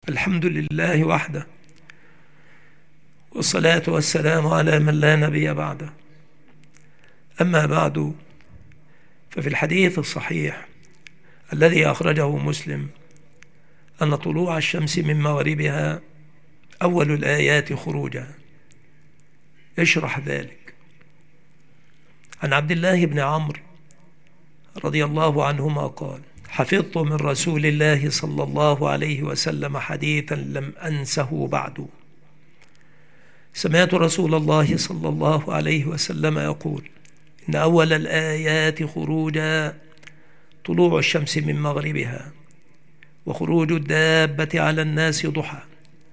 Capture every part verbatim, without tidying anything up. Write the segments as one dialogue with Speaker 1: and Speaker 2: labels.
Speaker 1: الحمد لله وحده، والصلاة والسلام على من لا نبي بعده. أما بعد، ففي الحديث الصحيح الذي أخرجه مسلم أن طلوع الشمس من مغربها أول الآيات خروجا. اشرح ذلك. عن عبد الله بن عمرو رضي الله عنهما قال: حفظت من رسول الله صلى الله عليه وسلم حديثا لم أنسه بعد. سمعت رسول الله صلى الله عليه وسلم يقول: إن أول الآيات خروجا طلوع الشمس من مغربها، وخروج الدابة على الناس ضحى،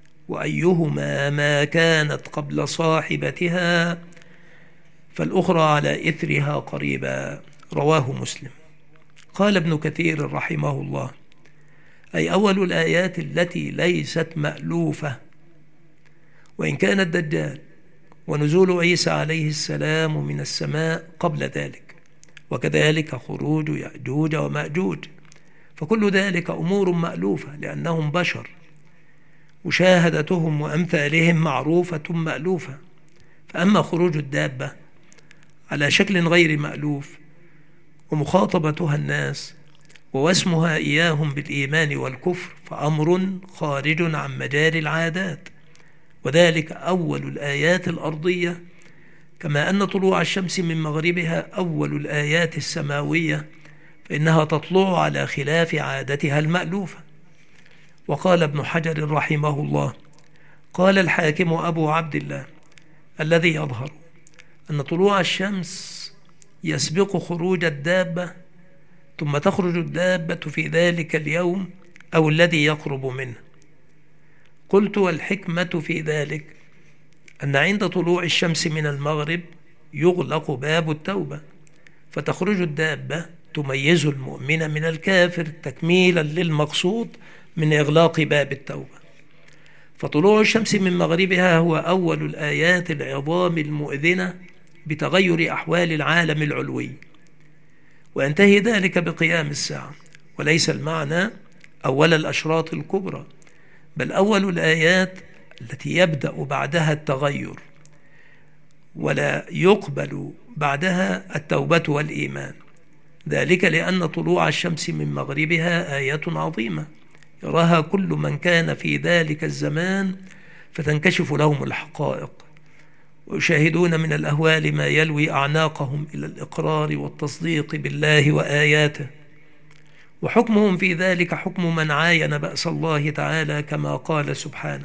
Speaker 1: وأيهما ما كانت قبل صاحبتها فالأخرى على إثرها قريبا. رواه مسلم. قال ابن كثير رحمه الله: أي أول الآيات التي ليست مألوفة، وإن كان الدجال ونزول عيسى عليه السلام من السماء قبل ذلك، وكذلك خروج يأجوج ومأجوج، فكل ذلك أمور مألوفة لأنهم بشر، مشاهدتهم وأمثالهم معروفة مألوفة. فأما خروج الدابة على شكل غير مألوف ومخاطبتها الناس ووسمها إياهم بالإيمان والكفر فأمر خارج عن مجال العادات، وذلك أول الآيات الأرضية، كما أن طلوع الشمس من مغربها أول الآيات السماوية، فإنها تطلع على خلاف عادتها المألوفة. وقال ابن حجر رحمه الله: قال الحاكم أبو عبد الله: الذي يظهر أن طلوع الشمس يسبق خروج الدابة، ثم تخرج الدابة في ذلك اليوم أو الذي يقرب منه. قلت: والحكمة في ذلك أن عند طلوع الشمس من المغرب يغلق باب التوبة، فتخرج الدابة تميز المؤمن من الكافر تكميلا للمقصود من إغلاق باب التوبة. فطلوع الشمس من مغربها هو أول الآيات العظام المؤذنة بتغير أحوال العالم العلوي، وينتهي ذلك بقيام الساعة، وليس المعنى أول الأشراط الكبرى، بل أول الآيات التي يبدأ بعدها التغير، ولا يقبل بعدها التوبة والإيمان. ذلك لأن طلوع الشمس من مغربها آية عظيمة يراها كل من كان في ذلك الزمان، فتنكشف لهم الحقائق، ويشاهدون من الأهوال ما يلوي أعناقهم إلى الإقرار والتصديق بالله وآياته، وحكمهم في ذلك حكم من عاين بأس الله تعالى، كما قال سبحانه: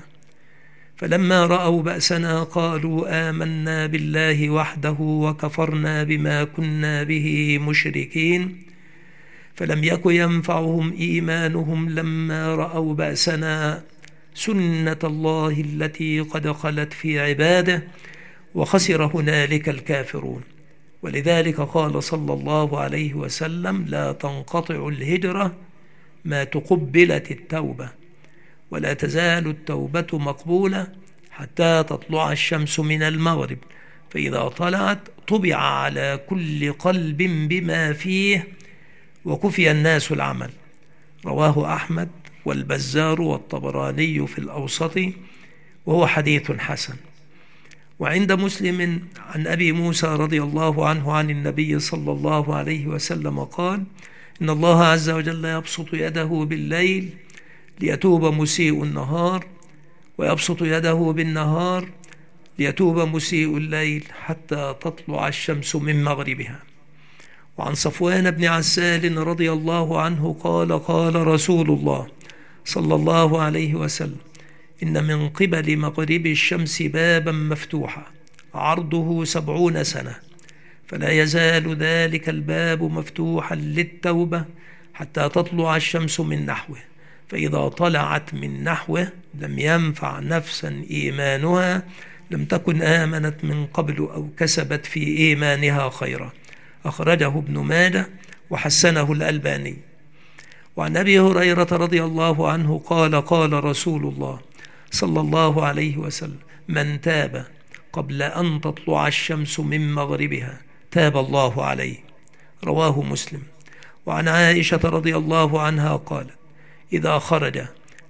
Speaker 1: فلما رأوا بأسنا قالوا آمنا بالله وحده وكفرنا بما كنا به مشركين، فلم يك ينفعهم إيمانهم لما رأوا بأسنا، سنة الله التي قد خلت في عباده، وخسر هنالك الكافرون. ولذلك قال صلى الله عليه وسلم: لا تنقطع الهجرة ما تقبلت التوبة، ولا تزال التوبة مقبولة حتى تطلع الشمس من المغرب، فإذا طلعت طبع على كل قلب بما فيه، وكفي الناس العمل. رواه أحمد والبزار والطبراني في الأوسط، وهو حديث حسن. وعند مسلم عن أبي موسى رضي الله عنه عن النبي صلى الله عليه وسلم قال: إن الله عز وجل يبسط يده بالليل ليتوب مسيء النهار، ويبسط يده بالنهار ليتوب مسيء الليل، حتى تطلع الشمس من مغربها. وعن صفوان بن عسال رضي الله عنه قال: قال رسول الله صلى الله عليه وسلم: إن من قبل مغرب الشمس بابا مفتوحا عرضه سبعون سنة، فلا يزال ذلك الباب مفتوحا للتوبة حتى تطلع الشمس من نحوه، فإذا طلعت من نحوه لم ينفع نفسا إيمانها لم تكن آمنت من قبل أو كسبت في إيمانها خيرا. أخرجه ابن ماجه وحسنه الألباني. وعن أبي هريرة رضي الله عنه قال: قال رسول الله صلى الله عليه وسلم: من تاب قبل أن تطلع الشمس من مغربها تاب الله عليه. رواه مسلم. وعن عائشة رضي الله عنها قالت: إذا خرج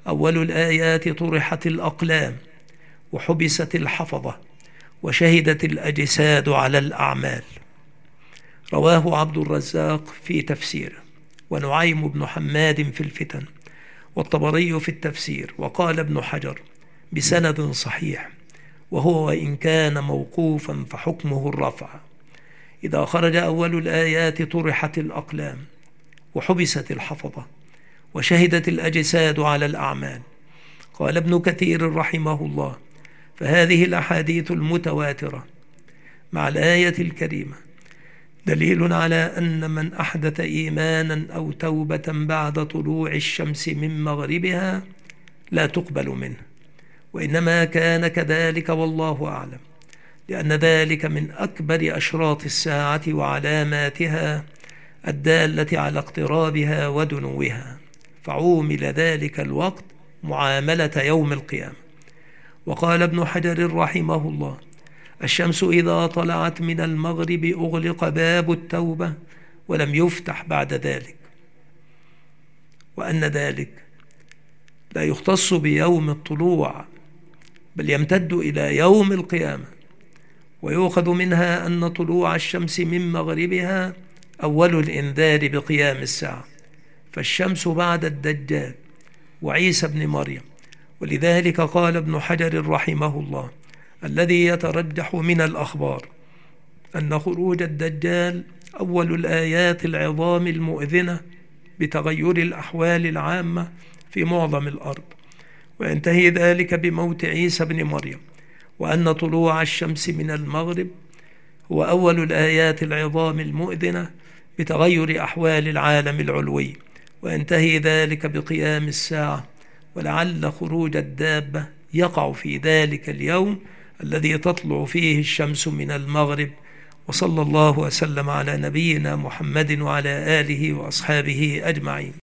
Speaker 1: أول الآيات طرحت الأقلام وحبست الحفظة وشهدت الأجساد على الأعمال. رواه عبد الرزاق في تفسيره، ونعيم بن حماد في الفتن، والطبري في التفسير. وقال ابن حجر بسند صحيح، وهو وإن كان موقوفا فحكمه الرفع: إذا خرج أول الآيات طرحت الأقلام وحبست الحفظة وشهدت الأجساد على الأعمال. قال ابن كثير رحمه الله: فهذه الأحاديث المتواترة مع الآية الكريمة دليل على أن من أحدث إيمانا أو توبة بعد طلوع الشمس من مغربها لا تقبل منه، وإنما كان كذلك والله أعلم، لأن ذلك من أكبر أشراط الساعة وعلاماتها الدالة على اقترابها ودنوها، فعومل ذلك الوقت معاملة يوم القيامة. وقال ابن حجر رحمه الله: الشمس إذا طلعت من المغرب أغلق باب التوبة ولم يفتح بعد ذلك، وأن ذلك لا يختص بيوم الطلوع بل يمتد إلى يوم القيامة. ويؤخذ منها أن طلوع الشمس من مغربها أول الإنذار بقيام الساعة، فالشمس بعد الدجال وعيسى بن مريم. ولذلك قال ابن حجر رحمه الله: الذي يترجح من الأخبار أن خروج الدجال أول الآيات العظام المؤذنة بتغير الأحوال العامة في معظم الأرض، وينتهي ذلك بموت عيسى بن مريم، وأن طلوع الشمس من المغرب هو أول الآيات العظام المؤذنة بتغير أحوال العالم العلوي، وينتهي ذلك بقيام الساعة. ولعل خروج الدابة يقع في ذلك اليوم الذي تطلع فيه الشمس من المغرب. وصلى الله وسلم على نبينا محمد وعلى آله وأصحابه أجمعين.